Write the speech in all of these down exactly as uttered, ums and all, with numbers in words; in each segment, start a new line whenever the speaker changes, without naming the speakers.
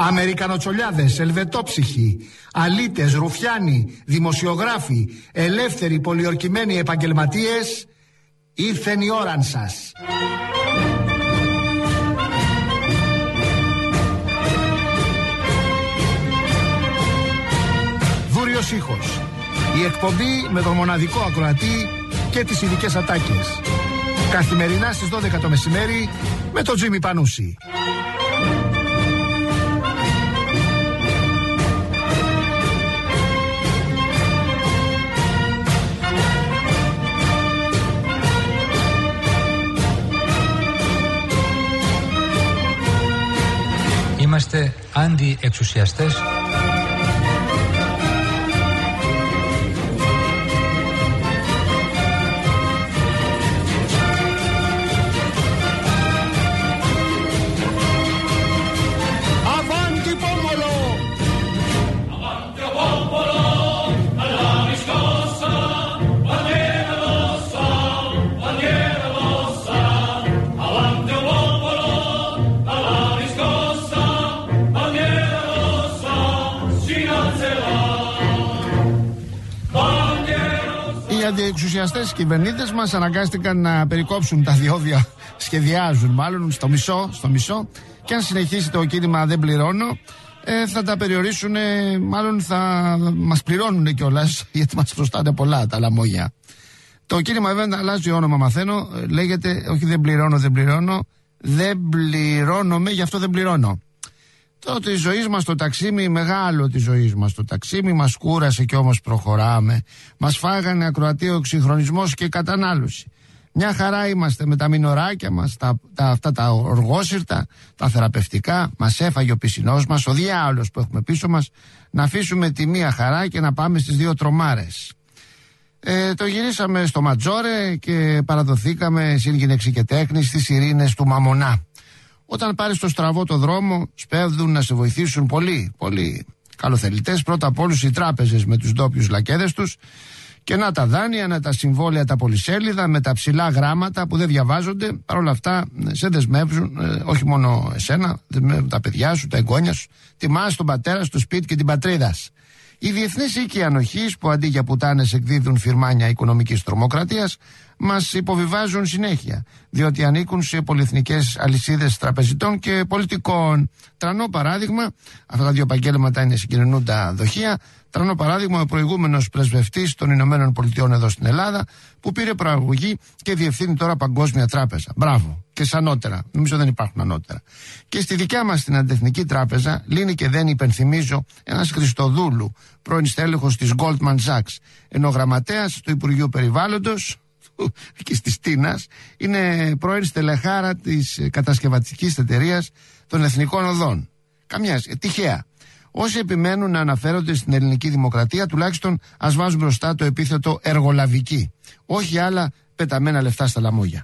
Αμερικανοτσολιάδες, ελβετόψυχοι, αλήτες, ρουφιάνοι, δημοσιογράφοι, ελεύθεροι, πολιορκημένοι επαγγελματίες, ήρθεν η ώραν σας. Δούριος ήχος. Η εκπομπή με τον μοναδικό ακροατή και τις ειδικές ατάκες. Καθημερινά στις δώδεκα το μεσημέρι με τον Τζίμι Πανούση.
Είμαστε αντι-εξουσιαστές.
Οι αντιεξουσιαστές κυβερνήτες μας αναγκάστηκαν να περικόψουν τα διόδια, σχεδιάζουν μάλλον στο μισό, στο μισό, και αν συνεχίσει το κίνημα δεν πληρώνω, ε, θα τα περιορίσουν, ε, μάλλον θα μας πληρώνουν κιόλας, γιατί μας χρωστάνε πολλά τα λαμόγια. Το κίνημα βέβαια αλλάζει όνομα, μαθαίνω, λέγεται όχι δεν πληρώνω, δεν πληρώνω, δεν πληρώνομαι, γι' αυτό δεν πληρώνω. Το τη ζωή μας το ταξίμι, μεγάλο τη ζωή μας το ταξίμι, μας κούρασε και όμως προχωράμε. Μας φάγανε ακροατήριο εξυγχρονισμός και κατανάλωση. Μια χαρά είμαστε με τα μηνωράκια μας, τα, τα, αυτά τα οργόσυρτα, τα θεραπευτικά. Μας έφαγε ο πισινός μας, ο διάολος που έχουμε πίσω μας, να αφήσουμε τη μία χαρά και να πάμε στις δύο τρομάρες. Ε, το γυρίσαμε στο Ματζόρε και παραδοθήκαμε συν γυναίξη και τέχνη στις ειρήνες του Μαμονά. Όταν πάρεις το στραβό το δρόμο, σπέβδουν να σε βοηθήσουν πολλοί, πολλοί καλοθελητές. Πρώτα απ' όλους οι τράπεζες με τους ντόπιους λακέδες τους, και να τα δάνεια, να τα συμβόλαια, τα πολυσέλιδα με τα ψηλά γράμματα που δεν διαβάζονται. Παρ' όλα αυτά σε δεσμεύουν, ε, όχι μόνο εσένα, δεσμεύουν τα παιδιά σου, τα εγγόνια σου, τιμάς τον πατέρα σου, το σπίτι και την πατρίδα. Οι διεθνείς οίκοι ανοχής που αντί για πουτάνες εκδίδουν φυρμάνια οικονομικής τρομοκρατίας, μας υποβιβάζουν συνέχεια, διότι ανήκουν σε πολυεθνικές αλυσίδες τραπεζιτών και πολιτικών. Τρανό παράδειγμα, αυτά τα δύο επαγγέλματα είναι συγκοινωνούντα δοχεία. Τρανό παράδειγμα, ο προηγούμενος πρεσβευτής των Ηνωμένων Πολιτειών εδώ στην Ελλάδα, που πήρε προαγωγή και διευθύνει τώρα Παγκόσμια Τράπεζα. Μπράβο. Και σ' ανώτερα. Νομίζω δεν υπάρχουν ανώτερα. Και στη δικιά μας την Αντεθνική Τράπεζα, λύνει και δεν υπενθυμίζω, ένας Χριστοδούλου, πρώην στέλεχος της Goldman Sachs, ενώ γραμματέας του Υπουργείου Περιβάλλοντος και της Τίνας, είναι πρώην στελεχάρα της κατασκευατικής εταιρείας των Εθνικών Οδών. Καμιά, τυχαία. Όσοι επιμένουν να αναφέρονται στην ελληνική δημοκρατία, τουλάχιστον ας βάζουν μπροστά το επίθετο εργολαβική. Όχι άλλα πεταμένα λεφτά στα λαμόγια.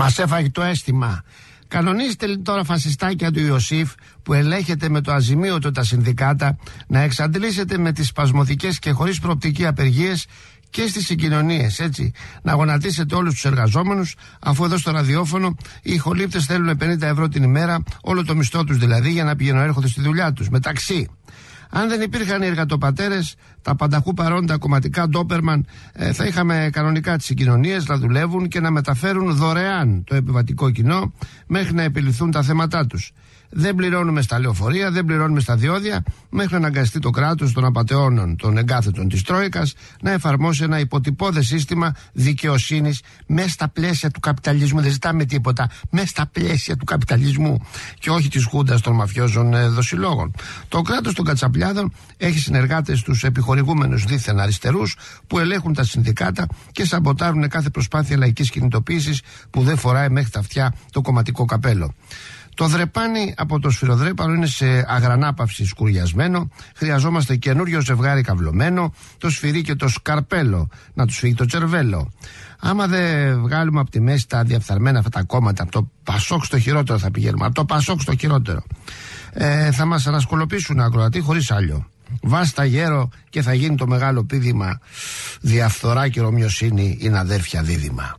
Μας έφαγε το αίσθημα. Κανονίστε τώρα, φασιστάκια του Ιωσήφ, που ελέγχετε με το αζημίωτο τα συνδικάτα, να εξαντλήσετε με τις σπασμωδικές και χωρίς προοπτική απεργίες και στις συγκοινωνίες, έτσι. Να γονατίσετε όλους τους εργαζόμενους, αφού εδώ στο ραδιόφωνο οι ηχολήπτες θέλουν πενήντα ευρώ την ημέρα, όλο το μισθό τους δηλαδή, για να πηγαίνουν έρχονται στη δουλειά τους. Μεταξύ. Αν δεν υπήρχαν οι εργατοπατέρες, τα πανταχού παρόντα κομματικά ντόπερμαν, ε, θα είχαμε κανονικά τις συγκοινωνίες να δουλεύουν και να μεταφέρουν δωρεάν το επιβατικό κοινό μέχρι να επιληθούν τα θέματά τους. Δεν πληρώνουμε στα λεωφορεία, δεν πληρώνουμε στα διόδια, μέχρι να αναγκαστεί το κράτος των απατεώνων των εγκάθετων της Τρόικας να εφαρμόσει ένα υποτυπώδες σύστημα δικαιοσύνης μέσα στα πλαίσια του καπιταλισμού. Δεν ζητάμε τίποτα. Μέσα στα πλαίσια του καπιταλισμού και όχι της χούντας των μαφιόζων ε, δοσιλόγων. Το κράτος των κατσαπλιάδων έχει συνεργάτες τους επιχορηγούμενους δίθεν αριστερούς που ελέγχουν τα συνδικάτα και σαμποτάρουν κάθε προσπάθεια λαϊκής κινητοποίησης που δεν φοράει μέχρι τα αυτιά το κομματικό καπέλο. Το δρεπάνι από το σφυροδρέπανο είναι σε αγρανάπαυση σκουριασμένο. Χρειαζόμαστε καινούριο ζευγάρι καυλωμένο, το σφυρί και το σκαρπέλο, να του φύγει το τσερβέλο. Άμα δεν βγάλουμε από τη μέση τα διαφθαρμένα αυτά τα κόμματα, από το Πασόκ στο χειρότερο θα πηγαίνουμε, από το Πασόκ στο χειρότερο, ε, θα μας ανασκολοπήσουν ακροατή χωρίς άλλο. Βάστα γέρο και θα γίνει το μεγάλο πήδημα. Διαφθορά και ρωμιοσύνη είναι αδέρφια δίδυμα.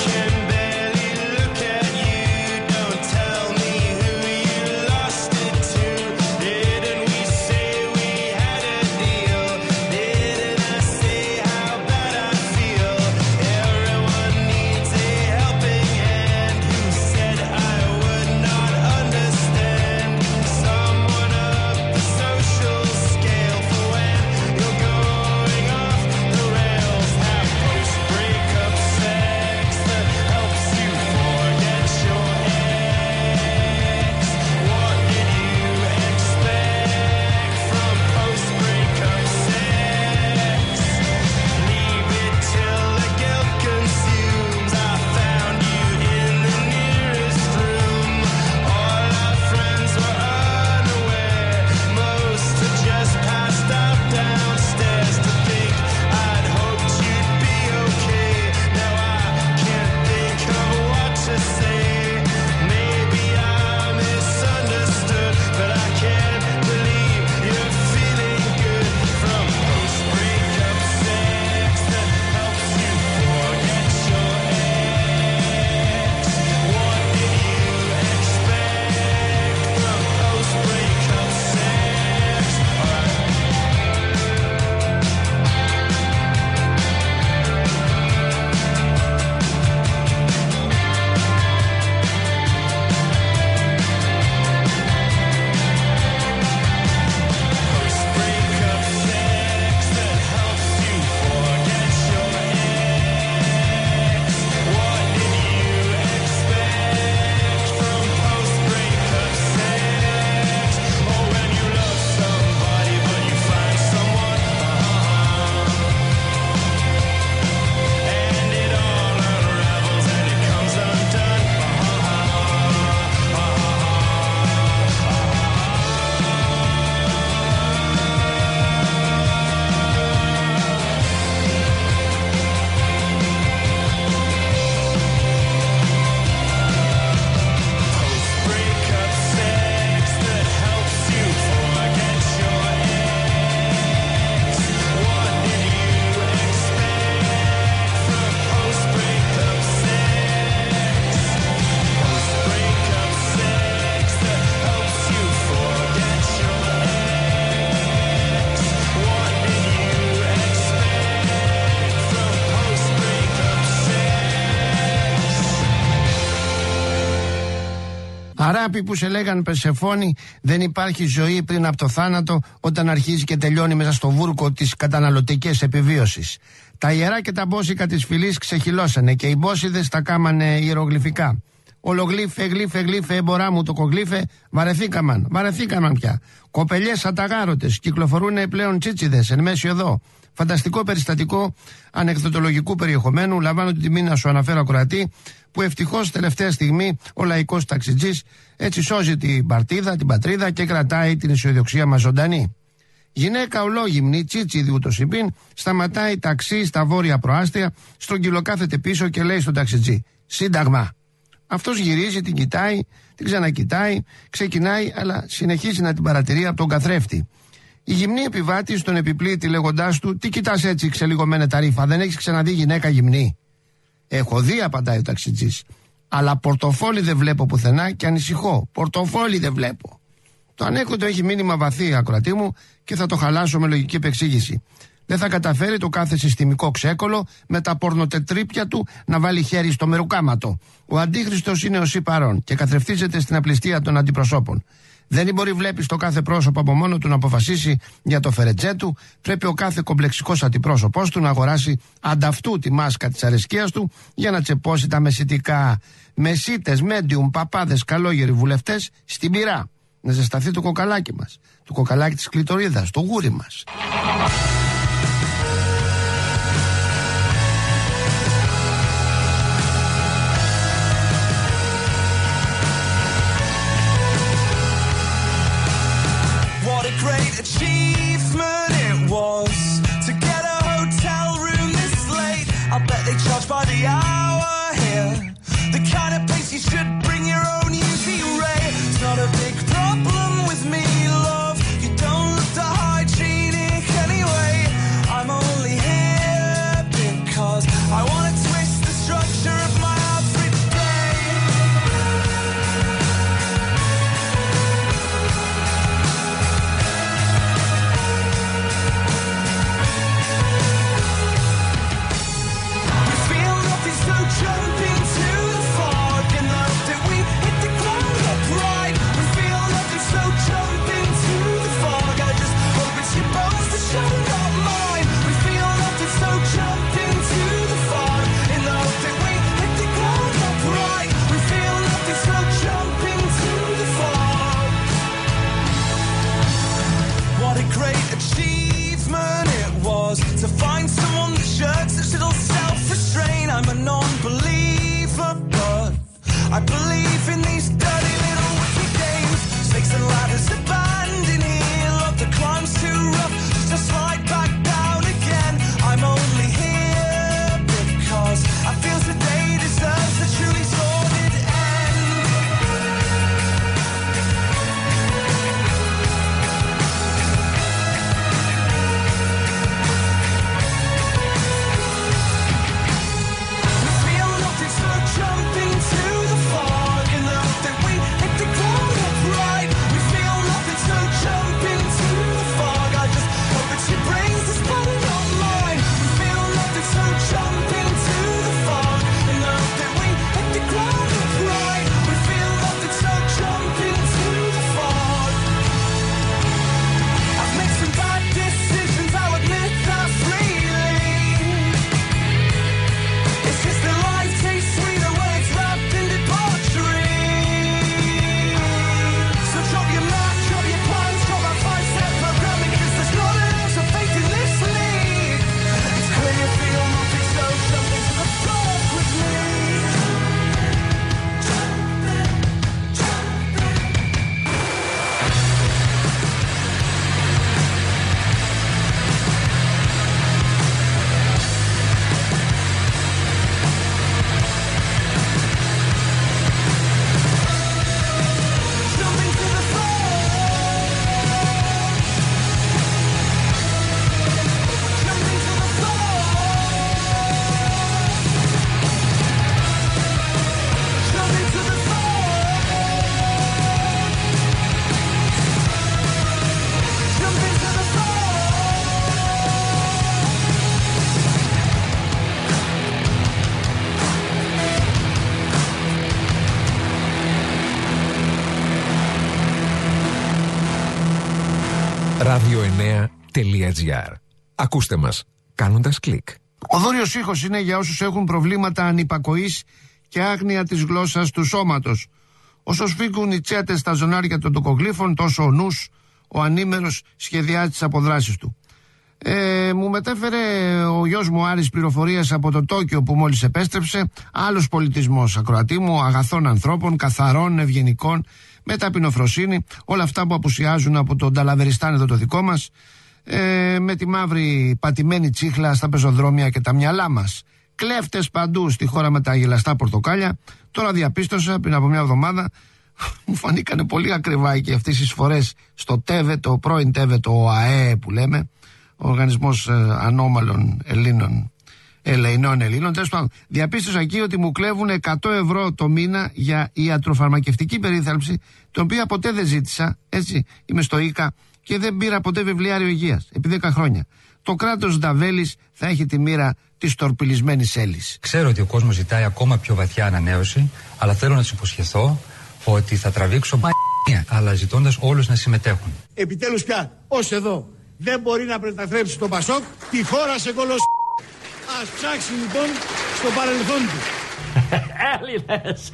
Αράπη που σε λέγαν Περσεφόνη, δεν υπάρχει ζωή πριν από το θάνατο, όταν αρχίζει και τελειώνει μέσα στο βούρκο της καταναλωτικής επιβίωσης. Τα ιερά και τα μπόσικα της φυλής ξεχυλώσανε και οι μπόσιδες τα κάμανε ιερογλυφικά. Ολογλύφε, γλύφε, γλύφε, εμπορά μου το κογλύφε, βαρεθήκαμαν, βαρεθήκαμαν πια. Κοπελιές αταγάρωτες, κυκλοφορούν πλέον τσίτσιδες εν μέση οδό. Φανταστικό περιστατικό ανεκδοτολογικού περιεχομένου, λαμβάνω την τιμή να σου αναφέρω ακροατή, που ευτυχώς τελευταία στιγμή ο λαϊκός ταξιτζής έτσι σώζει την παρτίδα, την πατρίδα και κρατάει την αισιοδοξία μας ζωντανή. Γυναίκα ολόγυμνη, τσίτσιδη ούτως υπήν, σταματάει ταξί στα βόρεια προάστια, στρογγυλοκάθεται πίσω και λέει στον ταξιτζή: Σύνταγμα. Αυτός γυρίζει, την κοιτάει, την ξανακοιτάει, ξεκινάει, αλλά συνεχίζει να την παρατηρεί από τον καθρέφτη. Η γυμνή επιβάτης τον επιπλήττει λέγοντάς του: «Τι κοιτάς έτσι, ξελιγωμένε τα ρήφα, δεν έχεις ξαναδεί γυναίκα γυμνή?» «Έχω δει», απαντάει ο ταξιτζής, «αλλά πορτοφόλι δεν βλέπω πουθενά και ανησυχώ. Πορτοφόλι δεν βλέπω». Το ανέκδοτο έχει μήνυμα βαθύ, ακροατή μου, και θα το χαλάσω με λογική επεξήγηση. Δεν θα καταφέρει το κάθε συστημικό ξέκολο με τα πορνοτετρίπια του να βάλει χέρι στο μερουκάματο. Ο Αντίχριστος είναι οσί παρών και καθρεφτίζεται στην απληστία των αντιπροσώπων. Δεν μπορεί, βλέπει, το κάθε πρόσωπο από μόνο του να αποφασίσει για το φερετζέ του. Πρέπει ο κάθε κομπλεξικός αντιπρόσωπός του να αγοράσει ανταυτού τη μάσκα της αρεσκίας του για να τσεπώσει τα μεσητικά. Μεσίτες, μέντιουμ, παπάδες, καλόγεροι βουλευτές στην πυρά. Να ζεσταθεί το κοκαλάκι μας, το κοκαλάκι της κλειτορίδας, το γούρι μας.
Great achievement it was to get a hotel room this late. I bet they charge by the hour here. The kind of place you should bring your own U V ray. It's not a big problem with me, love. You don't look that hygienic anyway. I'm only here because I want to twist the structure of my every day. Jumping to the fog and love that we hit the ground up right. We feel nothing, so jumping to the fog. I just hope it's your bones to show, not mine. We feel nothing, so jumping to the fog and love that we hit the ground up right. We feel nothing, so jumping to the fog. What a great achievement it was to find someone that shirks such little self-restraint. I'm a non-believer, but I believe in these dirty little wicked games. Snakes and ladders abandoned here. Love the climb's too rough just to slide back down again. I'm only here because I feel today deserves a truly sordid end. Jumping to the fog and love that we hit the ground up right. We feel nothing, so jumping to the fog. I just hope that she brings this body not mine. We feel nothing, so jumping to the fog and love that we hit the ground up right. We feel nothing, so jumping to the fog. I've made some bad decisions, I'll admit that freely. It's just that life tastes sweeter when it's wrapped in debauchery. So drop your mat, drop your plans, drop that five-step programming, cause there's not an ounce of faith in this league. It's clear you feel nothing, so jump into the fog with me. Jumping to the fog. Jumping to the fog. Jumping to the fog. Jumping to the fog.
ράδιο εννέα τελεία τζι άρ. Ακούστε μας κάνοντας κλικ.
Ο δούριος ήχος είναι για όσους έχουν προβλήματα ανυπακοής και άγνοια της γλώσσας του σώματος. Όσο σφίγγουν οι τσέτες στα ζωνάρια των τοκογλύφων, τόσο ο νους, ο ανήμερος, σχεδιάζει τις αποδράσεις του. Ε, μου μετέφερε ο γιος μου Άρης πληροφορίες από το Τόκιο που μόλις επέστρεψε. Άλλος πολιτισμός, ακροατή μου, αγαθών ανθρώπων, καθαρών, ευγενικών, με ταπεινοφροσύνη, όλα αυτά που απουσιάζουν από τον Ταλαβεριστάν εδώ το δικό μας, ε, με τη μαύρη πατημένη τσίχλα στα πεζοδρόμια και τα μυαλά μας. κλέφτες παντού στη χώρα με τα γελαστά πορτοκάλια. Τώρα διαπίστωσα πριν από μια εβδομάδα, μου φανήκανε πολύ ακριβά και αυτές οι εισφορές στο ΤΕΒΕ, το πρώην ΤΕΒΕ, το ΟΑΕ που λέμε, ο Οργανισμός ε, Ανώμαλων Ελλήνων, Ελεηνών Ελλήνων. Τέλος πάντων, διαπίστωσα εκεί ότι μου κλέβουν εκατό ευρώ το μήνα για ιατροφαρμακευτική περίθαλψη, την οποία ποτέ δεν ζήτησα. Έτσι, είμαι στο ΙΚΑ και δεν πήρα ποτέ βιβλιάριο υγείας επί δέκα χρόνια. Το κράτος Νταβέλης θα έχει τη μοίρα της τορπιλισμένης Έλλης.
Ξέρω ότι ο κόσμος ζητάει ακόμα πιο βαθιά ανανέωση, αλλά θέλω να τους υποσχεθώ ότι θα τραβήξω μ*****, αλλά ζητώντας όλους να συμμετέχουν.
Επιτέλους πια, ως εδώ, δεν μπορεί να μετατρέψει το Πασόκ τη χώρα σε κολοσ... Ας ψάξει λοιπόν στο παρελθόν του.
Έλληνες,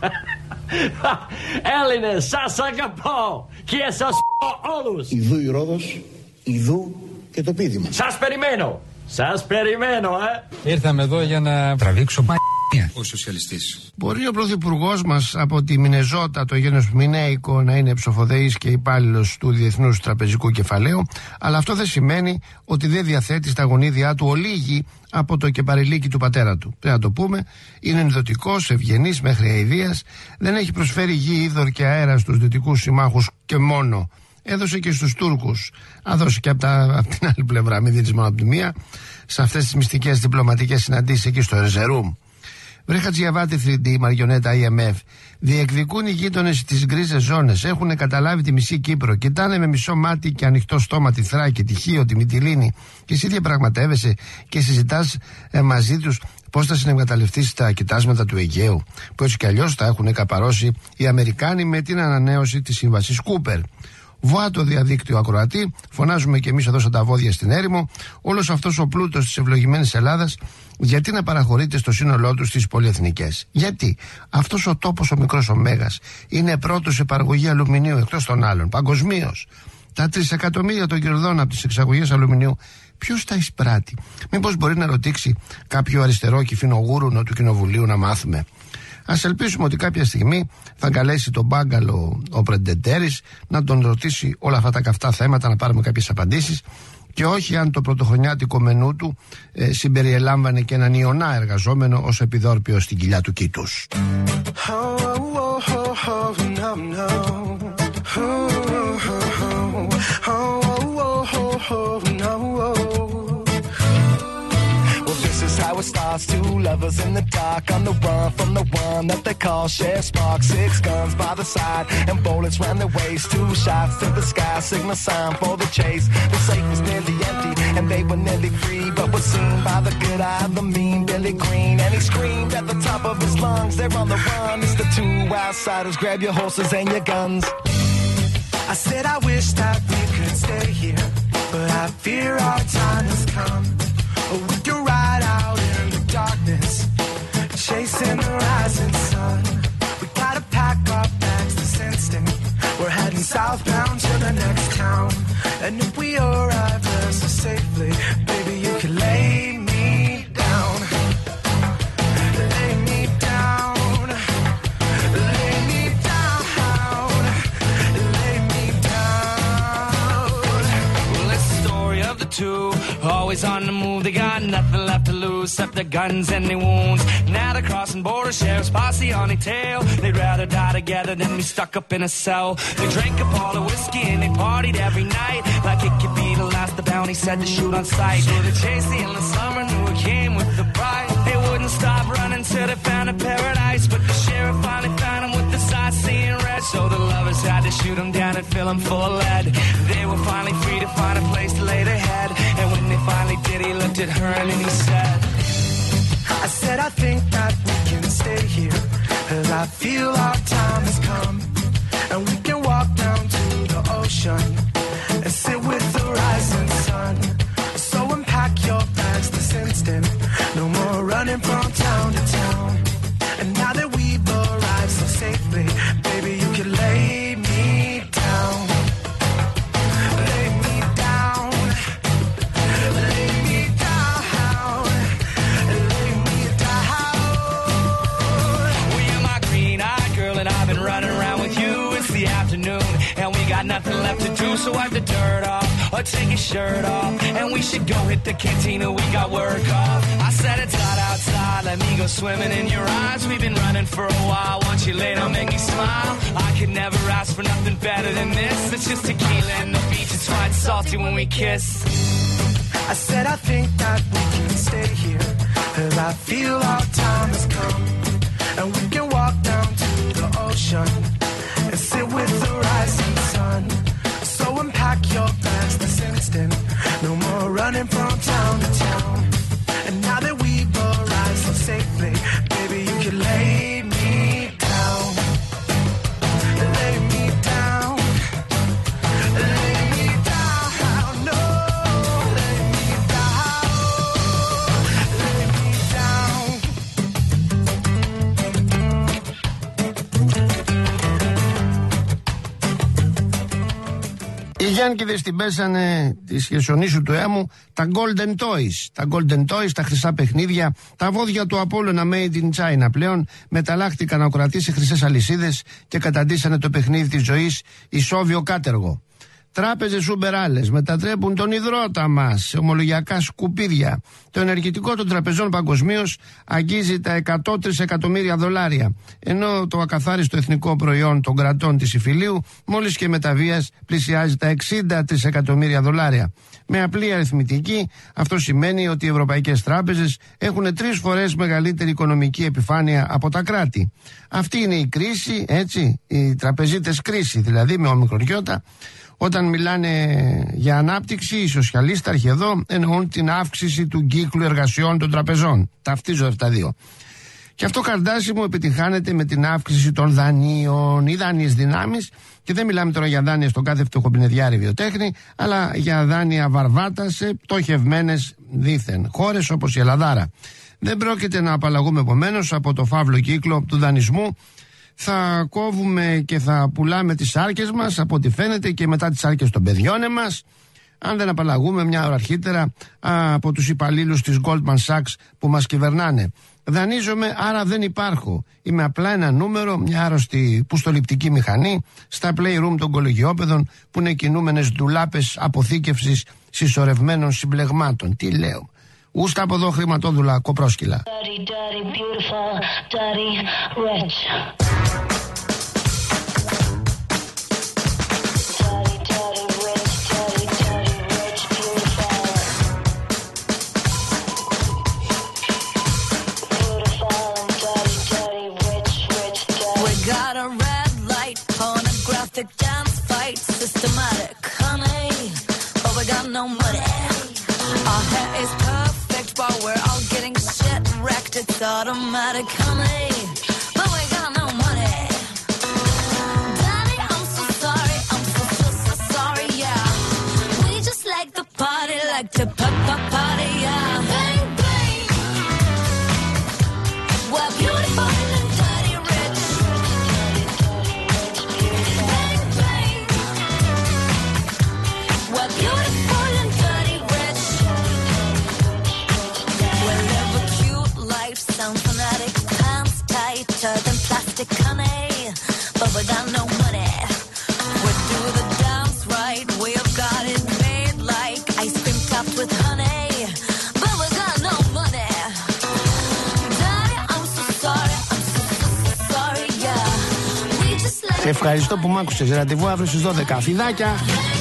Έλληνες, σας αγαπώ και σας πω όλους.
Ιδού η Ρόδος, ιδού και το πείδημα.
Σας περιμένω, σας περιμένω, ε.
Ήρθαμε εδώ για να τραβήξω μ***** ο σοσιαλιστής.
Μπορεί ο πρωθυπουργός μας από τη Μινεζότα, το γένος Μινέικο, να είναι ψοφοδεής και υπάλληλος του Διεθνούς Τραπεζικού Κεφαλαίου, αλλά αυτό δεν σημαίνει ότι δεν διαθέτει στα γονίδια του ολίγη από το κεπαριλίκι του πατέρα του. Πρέπει να το πούμε, είναι ενδοτικός, ευγενής μέχρι αηδίας, δεν έχει προσφέρει γη, είδωρ και αέρα στους δυτικούς συμμάχους και μόνο. Έδωσε και στους Τούρκους, θα δώσει και από, τα, από την άλλη πλευρά, μην δίνεις μόνο από τη μία, σε αυτές τις μυστικές διπλωματικές συναντήσεις εκεί στο Ερζερούμ. Βρε Χατζιαβάτη θρι ντι, μαριονέτα άι εμ εφ, διεκδικούν οι γείτονες τις γκρίζες ζώνες, έχουν καταλάβει τη μισή Κύπρο, κοιτάνε με μισό μάτι και ανοιχτό στόμα τη Θράκη, τη Χίο, τη Μυτιλήνη, και εσύ διαπραγματεύεσαι και συζητάς ε, μαζί τους πώς θα συνεκμεταλλευτείς τα κοιτάσματα του Αιγαίου, που έτσι κι αλλιώς τα έχουν καπαρώσει οι Αμερικάνοι με την ανανέωση της σύμβασης Κούπερ. Βουά το διαδίκτυο ακροατή, φωνάζουμε κι εμείς εδώ σαν τα βόδια στην έρημο, όλος αυτός ο πλούτος της ευλογημένης Ελλάδας, γιατί να παραχωρείται στο σύνολό του στις πολυεθνικές? Γιατί αυτός ο τόπος, ο μικρός ο Μέγας, είναι πρώτος σε παραγωγή αλουμινίου εκτός των άλλων, παγκοσμίως. Τα τρισεκατομμύρια των κερδών από τις εξαγωγές αλουμινίου, ποιος τα εισπράττει? Μήπως μπορεί να ρωτήσει κάποιο αριστερό κυφινογούρουνο του Κοινοβουλίου να μάθουμε? Ας ελπίσουμε ότι κάποια στιγμή θα καλέσει τον Μπάγκαλο ο Πρεντεντέρης να τον ρωτήσει όλα αυτά τα καυτά θέματα, να πάρουμε κάποιες απαντήσεις, και όχι αν το πρωτοχρονιάτικο μενού του ε, συμπεριελάμβανε και έναν Ιωνά εργαζόμενο ως επιδόρπιο στην κοιλιά του Κήτους.
How it starts, two lovers in the dark on the run from the one that they call Chef Spark. Six guns by the side and bullets round their waist. Two shots to the sky, signal sign for the chase. The safe was nearly empty and they were nearly free, but was seen by the good eye of the mean Billy Green. And he screamed at the top of his lungs, they're on the run. It's the two outsiders, grab your horses and your guns. I said I wish that we could stay here, but I fear our time has come. We can ride out in the darkness, chasing the rising sun. We gotta pack our bags this instant. We're heading southbound to the next town. And if we arrive there so safely, baby, you can lay me down. Lay me down. Lay me down. Lay me down. Well, it's the story of the two, always on the move. They got nothing left to lose except their guns and their wounds. Now they're crossing borders, sheriff's posse on their tail. They'd rather die together than be stuck up in a cell. They drank up all the whiskey and they partied every night, like it could be the last. The bounty said to shoot on sight. So they chased the endless summer, knew it came with the bride. They wouldn't stop running till they found a paradise, but the sheriff finally found them with the sights seeing red. So the lovers had to shoot them down and fill them full of lead. They were finally free to find a place to lay their head, and when they finally did, he looked at her and he said, I said I think that we can stay here, cause I feel our time has come. And we can walk down to the ocean and sit with the rising sun. So unpack your bags this instant, no more running from town to town. And now that we've arrived so safely, baby, you can lay me down. Lay me down. Lay me down. Lay me down. Well, you're my green-eyed girl and I've been running around with you. It's the afternoon and we got nothing left to do, so wipe the dirt off or take your shirt off, and we should go hit the cantina, we got work off. I said it's hot outside, let me go swimming in your eyes. We've been running for a while, once you lay down, make me smile. I could never ask for nothing better than this. It's just tequila and the beach, it's fine salty when we kiss. I said I think that we can stay here, cause I feel our time has come, and we can walk down to the ocean and sit with the rising sun. So unpack your bags this instant, no more running from town to town. And now that we've arrived so safely, baby, you can lay me down, lay me down, lay me down, no, lay me down, lay me down.
Οι Γιάνκηδες την πέσανε τη χερσονήσου του έμου τα Golden Toys. Τα Golden Toys, τα χρυσά παιχνίδια, τα βόδια του Απόλλωνα Made in China πλέον μεταλλάχτηκαν ακροατή σε χρυσές αλυσίδες και καταντήσανε το παιχνίδι της ζωής ισόβιο κάτεργο. Τράπεζες ουμπεράλες μετατρέπουν τον υδρότα μας σε ομολογιακά σκουπίδια. Το ενεργητικό των τραπεζών παγκοσμίως αγγίζει τα εκατό τρισεκατομμύρια δολάρια, ενώ το ακαθάριστο εθνικό προϊόν των κρατών της Ιφιλίου μόλις και μεταβίας πλησιάζει τα εξήντα τρισεκατομμύρια δολάρια. Με απλή αριθμητική, αυτό σημαίνει ότι οι ευρωπαϊκές τράπεζες έχουν τρεις φορές μεγαλύτερη οικονομική επιφάνεια από τα κράτη. Αυτή είναι η κρίση, έτσι, οι τραπεζίτες κρίση, δηλαδή με ομικρογιώτα. Όταν μιλάνε για ανάπτυξη, οι σοσιαλίσταρχοι εδώ εννοούν την αύξηση του κύκλου εργασιών των τραπεζών. Ταυτίζω αυτά δύο. Και αυτό καρτάσιμο επιτυχάνεται με την αύξηση των δανείων ή δάνειες δυνάμεις. Και δεν μιλάμε τώρα για δάνεια στον κάθε φτωχοπινεδιάρη βιοτέχνη, αλλά για δάνεια βαρβάτα σε πτωχευμένες δήθεν χώρες όπως η Ελλαδάρα. Δεν πρόκειται να απαλλαγούμε επομένως από το φαύλο κύκλο του δανεισμού. Θα κόβουμε και θα πουλάμε τις σάρκες μας, από ό,τι φαίνεται, και μετά τις σάρκες των παιδιών μας, αν δεν απαλλαγούμε μια ώρα αρχίτερα από τους υπαλλήλους της Goldman Sachs που μας κυβερνάνε. Δανείζομαι, άρα δεν υπάρχω. Είμαι απλά ένα νούμερο, μια άρρωστη πουστοληπτική μηχανή στα playroom των κολεγιόπαιδων που είναι κινούμενες ντουλάπες αποθήκευσης συσσωρευμένων συμπλεγμάτων. Τι λέω. Ούστα από εδώ χρηματόδουλα κοπρόσκυλα.
Dirty, dirty, beautiful, dirty, rich. Dirty, dirty, rich, dirty, dirty, rich, beautiful. Beautiful and dirty, dirty, rich, rich, dirty. We got a red light, pornographic dance fight, systematic, honey, but we got no money. Our hair is perfect, but we're all getting shit wrecked. It's automatic, honey, but we got no money. Daddy, I'm so sorry, I'm so, so, so sorry, yeah. We just like the party, like the pa-pa-party, yeah. Bang, bang. We're beautiful and dirty rich. Bang, bang. We're beautiful and dirty rich. We'll live a cute life, sound fanatic, pants tighter than plastic, honey, but we got no money. We do the dance right, we've got it made like ice cream topped with honey, but we got no money. Daddy, I'm so sorry, I'm so, so, so sorry, yeah. We just like...
Σε ευχαριστώ που μ' άκουσες. Ραντεβού αύριο στις δώδεκα. Φιδάκια!